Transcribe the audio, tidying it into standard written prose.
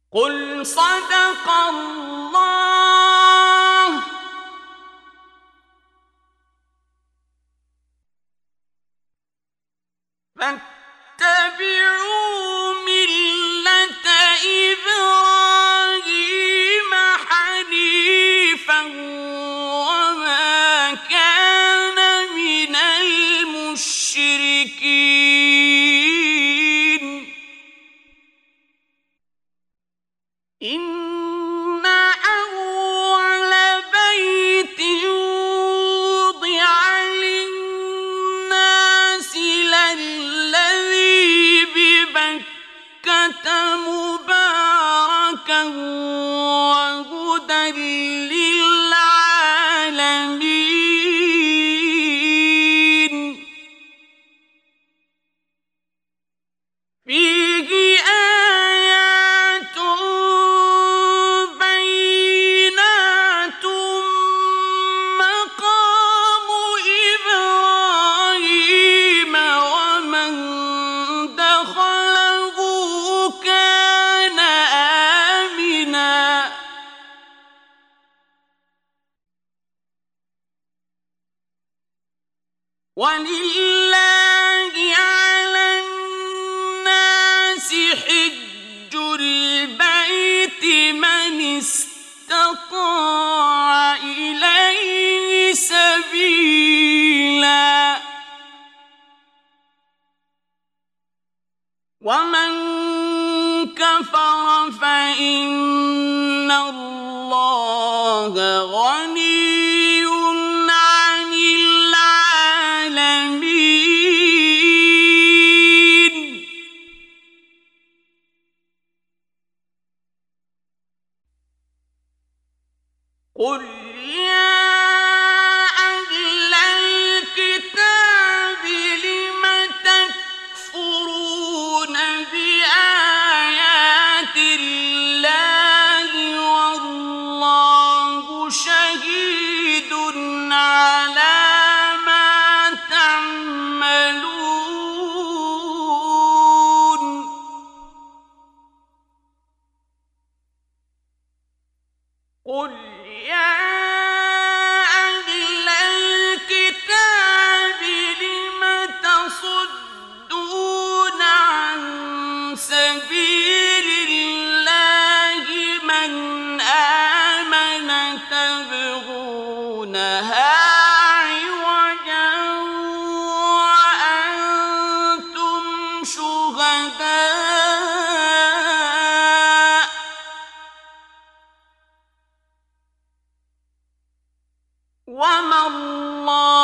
قل صدق الله. فاتبعوا ملة إبراهيم حنيفا وما كان من المشركين. إن أول بيت وضع للناس للذي ببكة مباركا وهدى للعالمين. فيه آيات بينات مقام إبراهيم ومن دخله كان آمنا. ولله على الناس حج البيت من استطاع إليه سبيلا ومن كفر فإن الله غني عن العالمين. قل يا أهل الكتاب لم تكفرون بآيات الله والله شهيد على ما تعملون. قل يا أهل الكتاب لم تصدون عن سبيل الله من آمن تبغونها عوجا وأنتم شهداء. وما الله